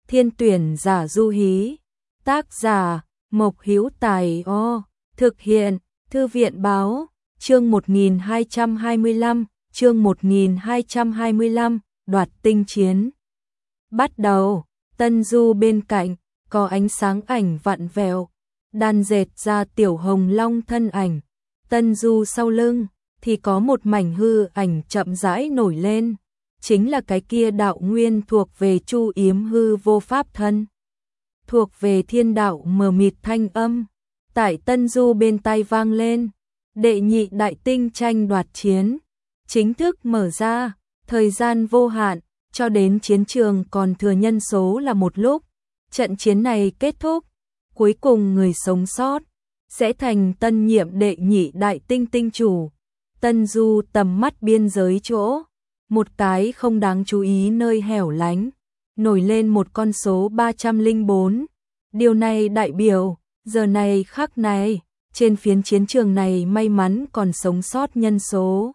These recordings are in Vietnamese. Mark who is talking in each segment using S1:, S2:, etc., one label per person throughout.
S1: Thiên tuyển giả du hí. Tác giả Mộc Hữu Tài. Thực hiện Thư viện báo. Chương 1225, chương 1225, đoạt tinh chiến. Bắt đầu, Tân Du bên cạnh, có ánh sáng ảnh vặn vẹo, đan dệt ra Tiểu Hồng Long thân ảnh. Tân Du sau lưng, thì có một mảnh hư ảnh chậm rãi nổi lên. Chính là cái kia đạo nguyên thuộc về Chu Yếm hư vô pháp thân. Thuộc về thiên đạo mờ mịt thanh âm. Tại Tân Du bên tai vang lên. Đệ nhị đại tinh tranh đoạt chiến chính thức mở ra, thời gian vô hạn, cho đến chiến trường còn thừa nhân số là một lúc. Trận chiến này kết thúc, cuối cùng người sống sót sẽ thành tân nhiệm đệ nhị đại tinh tinh chủ. Tân Du tầm mắt biên giới chỗ, một cái không đáng chú ý nơi hẻo lánh, nổi lên một con số 304. Điều này đại biểu, giờ này khắc này, trên phiến chiến trường này may mắn còn sống sót nhân số.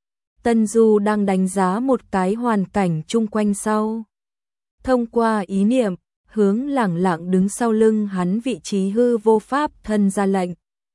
S1: Tân Du đang đánh giá một cái hoàn cảnh chung quanh sau. Thông qua ý niệm, hướng lẳng lặng đứng sau lưng hắn vị trí hư vô pháp thân ra lệnh.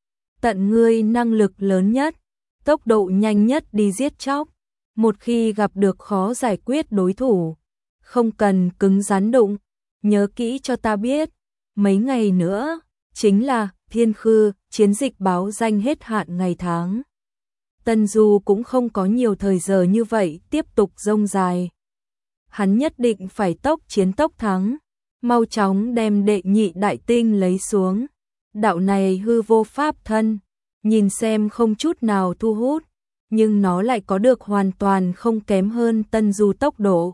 S1: Tận ngươi năng lực lớn nhất, tốc độ nhanh nhất đi giết chóc. Một khi gặp được khó giải quyết đối thủ, không cần cứng rắn đụng, nhớ kỹ cho ta biết, mấy ngày nữa, chính là Thiên Khư, chiến dịch báo danh hết hạn ngày tháng. Tân Du cũng không có nhiều thời giờ như vậy tiếp tục rông dài. Hắn nhất định phải tốc chiến tốc thắng, mau chóng đem đệ nhị đại tinh lấy xuống. Đạo này hư vô pháp thân, nhìn xem không chút nào thu hút, nhưng nó lại có được hoàn toàn không kém hơn Tân Du tốc độ.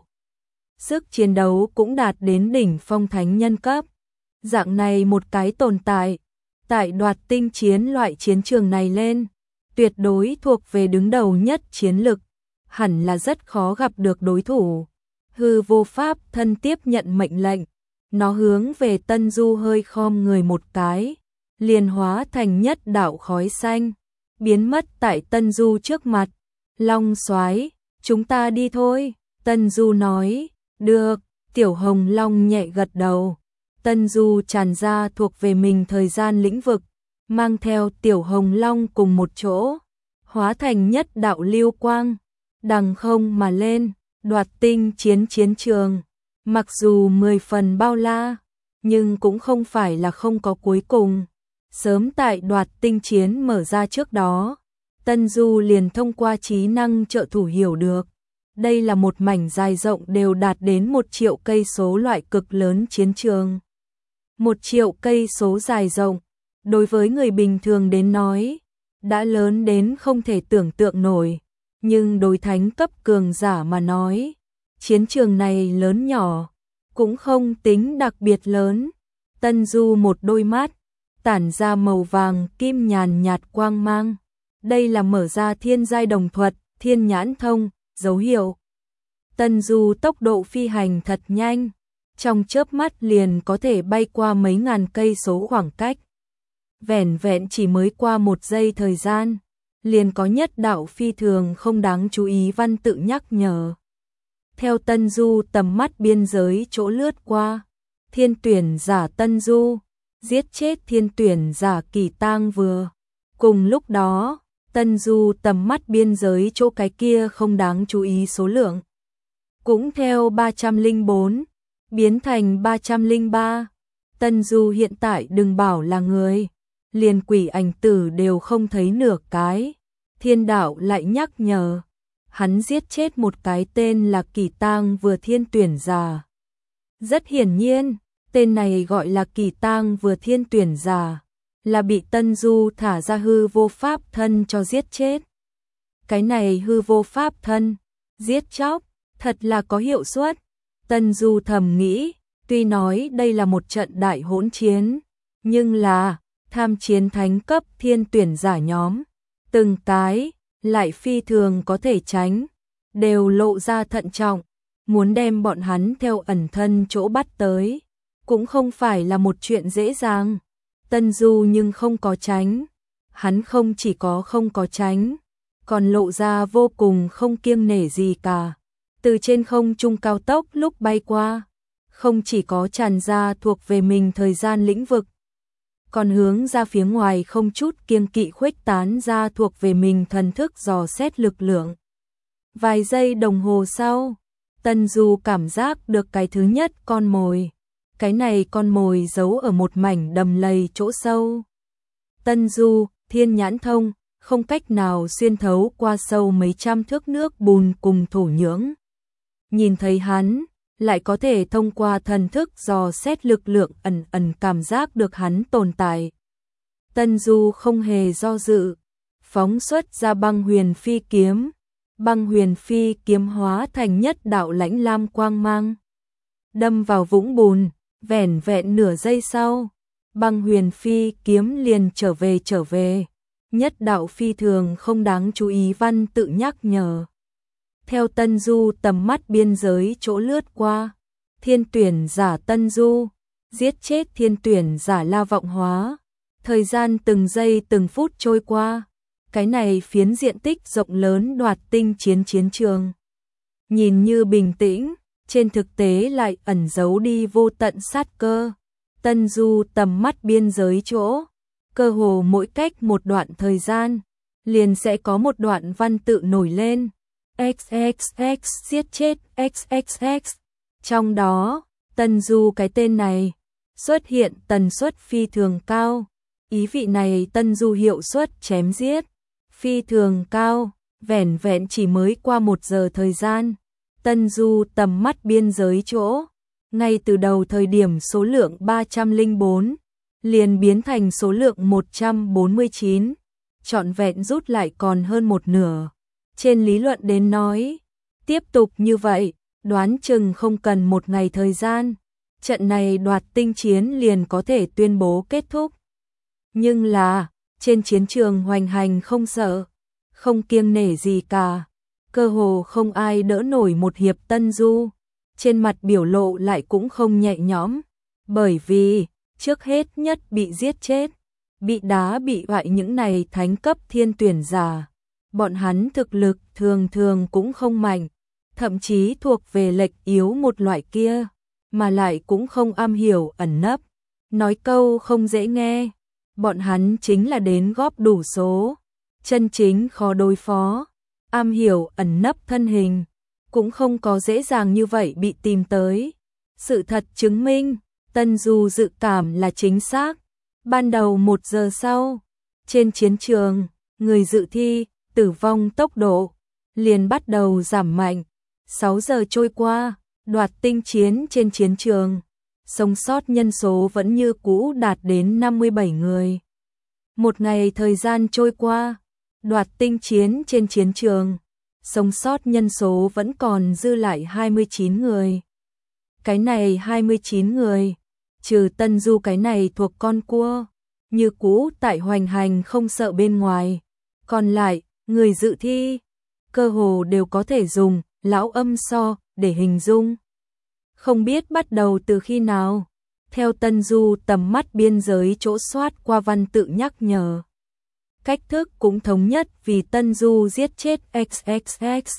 S1: Sức chiến đấu cũng đạt đến đỉnh phong thánh nhân cấp. Dạng này một cái tồn tại, tại đoạt tinh chiến loại chiến trường này lên, tuyệt đối thuộc về đứng đầu nhất chiến lực, hẳn là rất khó gặp được đối thủ. Hư vô pháp thân tiếp nhận mệnh lệnh, nó hướng về Tân Du hơi khom người một cái, liền hóa thành nhất đạo khói xanh, biến mất tại Tân Du trước mặt. Long soái, chúng ta đi thôi, Tân Du nói. Được, Tiểu Hồng Long nhẹ gật đầu. Tân Du tràn ra thuộc về mình thời gian lĩnh vực, mang theo Tiểu Hồng Long cùng một chỗ, hóa thành nhất đạo lưu quang, đằng không mà lên, đoạt tinh chiến trường. Mặc dù 10 phần bao la, nhưng cũng không phải là không có cuối cùng. Sớm tại đoạt tinh chiến mở ra trước đó, Tân Du liền thông qua trí năng trợ thủ hiểu được. Đây là một mảnh dài rộng đều đạt đến 1 triệu cây số loại cực lớn chiến trường. 1 triệu cây số dài rộng, đối với người bình thường đến nói, đã lớn đến không thể tưởng tượng nổi. Nhưng đối thánh cấp cường giả mà nói, chiến trường này lớn nhỏ, cũng không tính đặc biệt lớn. Tân Du một đôi mắt, tản ra màu vàng kim nhàn nhạt quang mang. Đây là mở ra thiên giai đồng thuật, thiên nhãn thông, dấu hiệu. Tân Du tốc độ phi hành thật nhanh, trong chớp mắt liền có thể bay qua mấy ngàn cây số khoảng cách. Vẻn vẹn chỉ mới qua 1 giây thời gian, liền có nhất đạo phi thường không đáng chú ý văn tự nhắc nhở. Theo Tân Du tầm mắt biên giới chỗ lướt qua, thiên tuyển giả Tân Du, giết chết thiên tuyển giả Kỳ Tang vừa. Cùng lúc đó, Tân Du tầm mắt biên giới chỗ cái kia không đáng chú ý số lượng, cũng theo 304, biến thành 303. Tân Du hiện tại đừng bảo là người, liền quỷ ảnh tử đều không thấy nửa cái. Thiên đạo lại nhắc nhở, hắn giết chết một cái tên là Kỳ Tang vừa thiên tuyển giả. Rất hiển nhiên, tên này gọi là Kỳ Tang vừa thiên tuyển giả, là bị Tân Du thả ra hư vô pháp thân cho giết chết. Cái này hư vô pháp thân, giết chóc, thật là có hiệu suất. Tân Du thầm nghĩ, tuy nói đây là một trận đại hỗn chiến, nhưng là tham chiến thánh cấp thiên tuyển giả nhóm, từng cái lại phi thường có thể tránh, đều lộ ra thận trọng, muốn đem bọn hắn theo ẩn thân chỗ bắt tới, cũng không phải là một chuyện dễ dàng. Tân Du nhưng không có tránh, hắn không chỉ có không có tránh, còn lộ ra vô cùng không kiêng nể gì cả. Từ trên không trung cao tốc lúc bay qua, không chỉ có tràn ra thuộc về mình thời gian lĩnh vực, còn hướng ra phía ngoài không chút kiêng kỵ khuếch tán ra thuộc về mình thần thức dò xét lực lượng. Vài giây đồng hồ sau, Tân Du cảm giác được cái thứ nhất con mồi. Cái này con mồi giấu ở một mảnh đầm lầy chỗ sâu. Tân Du, thiên nhãn thông, không cách nào xuyên thấu qua sâu mấy trăm thước nước bùn cùng thổ nhưỡng. Nhìn thấy hắn, lại có thể thông qua thần thức dò xét lực lượng ẩn ẩn cảm giác được hắn tồn tại. Tân Du không hề do dự, phóng xuất ra băng huyền phi kiếm. Băng huyền phi kiếm hóa thành nhất đạo lãnh lam quang mang, đâm vào vũng bùn, vẻn vẹn nửa giây sau, băng huyền phi kiếm liền trở về. Nhất đạo phi thường không đáng chú ý văn tự nhắc nhở. Theo Tân Du tầm mắt biên giới chỗ lướt qua, thiên tuyển giả Tân Du, giết chết thiên tuyển giả La Vọng Hóa. Thời gian từng giây từng phút trôi qua, cái này phiến diện tích rộng lớn đoạt tinh chiến trường. Nhìn như bình tĩnh, trên thực tế lại ẩn giấu đi vô tận sát cơ. Tân Du tầm mắt biên giới chỗ, cơ hồ mỗi cách một đoạn thời gian, liền sẽ có một đoạn văn tự nổi lên. XXX giết chết XXX. Trong đó, Tân Du cái tên này xuất hiện tần suất phi thường cao. Ý vị này Tân Du hiệu suất chém giết phi thường cao, vẻn vẹn chỉ mới qua 1 giờ thời gian. Tân Du tầm mắt biên giới chỗ, ngay từ đầu thời điểm số lượng 304, liền biến thành số lượng 149, trọn vẹn rút lại còn hơn một nửa. Trên lý luận đến nói, tiếp tục như vậy, đoán chừng không cần 1 ngày thời gian, trận này đoạt tinh chiến liền có thể tuyên bố kết thúc. Nhưng là, trên chiến trường hoành hành không sợ, không kiêng nể gì cả, cơ hồ không ai đỡ nổi một hiệp Tân Du, trên mặt biểu lộ lại cũng không nhẹ nhõm, bởi vì, trước hết nhất bị giết chết, bị đá bị hoại những này thánh cấp thiên tuyển giả. Bọn hắn thực lực thường thường cũng không mạnh, thậm chí thuộc về lệch yếu một loại kia, mà lại cũng không am hiểu ẩn nấp. Nói câu không dễ nghe, bọn hắn chính là đến góp đủ số, chân chính khó đối phó, am hiểu ẩn nấp thân hình, cũng không có dễ dàng như vậy bị tìm tới. Sự thật chứng minh, Tân Du dự cảm là chính xác. Ban đầu 1 giờ sau, trên chiến trường, người dự thi, tử vong tốc độ liền bắt đầu giảm mạnh. 6 giờ trôi qua, đoạt tinh chiến trên chiến trường, sống sót nhân số vẫn như cũ đạt đến 57 người. 1 ngày thời gian trôi qua, đoạt tinh chiến trên chiến trường, sống sót nhân số vẫn còn dư lại 29 người. Cái này 29 người, trừ Tân Du cái này thuộc con cua, như cũ tại hoành hành không sợ bên ngoài. Còn lại, người dự thi, cơ hồ đều có thể dùng lão âm so để hình dung. Không biết bắt đầu từ khi nào, theo Tân Du tầm mắt biên giới chỗ soát qua văn tự nhắc nhở. Cách thức cũng thống nhất vì Tân Du giết chết XXX.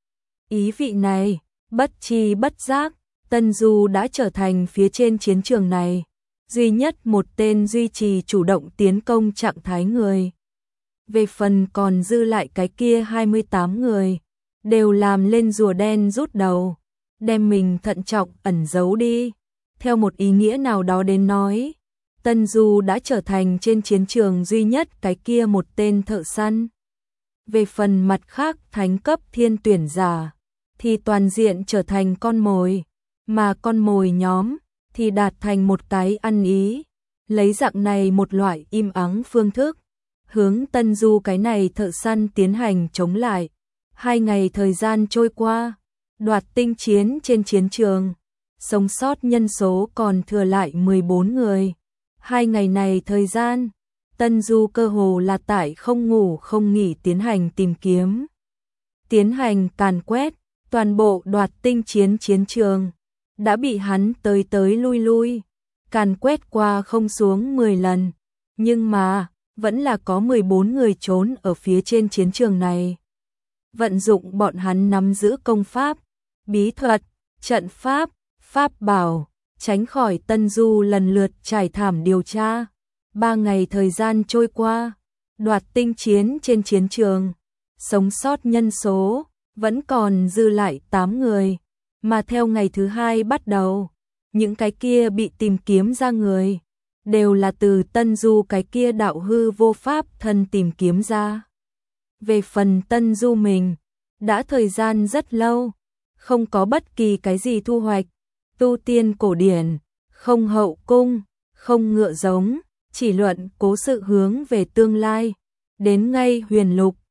S1: Ý vị này, bất chi bất giác, Tân Du đã trở thành phía trên chiến trường này duy nhất một tên duy trì chủ động tiến công trạng thái người. Về phần còn dư lại cái kia 28 người, đều làm lên rùa đen rút đầu, đem mình thận trọng ẩn giấu đi. Theo một ý nghĩa nào đó đến nói, Tân Du đã trở thành trên chiến trường duy nhất cái kia một tên thợ săn. Về phần mặt khác thánh cấp thiên tuyển giả, thì toàn diện trở thành con mồi, mà con mồi nhóm thì đạt thành một cái ăn ý, lấy dạng này một loại im ắng phương thức, hướng Tân Du cái này thợ săn tiến hành chống lại. 2 ngày thời gian trôi qua, đoạt tinh chiến trên chiến trường, sống sót nhân số còn thừa lại 14 người. 2 ngày này thời gian, Tân Du cơ hồ là tại không ngủ không nghỉ tiến hành tìm kiếm, tiến hành càn quét, toàn bộ đoạt tinh chiến chiến trường đã bị hắn tới lui càn quét qua không xuống 10 lần, nhưng mà vẫn là có 14 người trốn ở phía trên chiến trường này. Vận dụng bọn hắn nắm giữ công pháp, bí thuật, trận pháp, pháp bảo, tránh khỏi Tân Du lần lượt trải thảm điều tra. 3 ngày thời gian trôi qua, đoạt tinh chiến trên chiến trường, sống sót nhân số vẫn còn dư lại 8 người, mà theo ngày thứ 2 bắt đầu, những cái kia bị tìm kiếm ra người đều là từ Tân Du cái kia đạo hư vô pháp thân tìm kiếm ra. Về phần Tân Du mình, đã thời gian rất lâu, không có bất kỳ cái gì thu hoạch, tu tiên cổ điển, không hậu cung, không ngựa giống, chỉ luận cố sự hướng về tương lai, đến ngay huyền lục,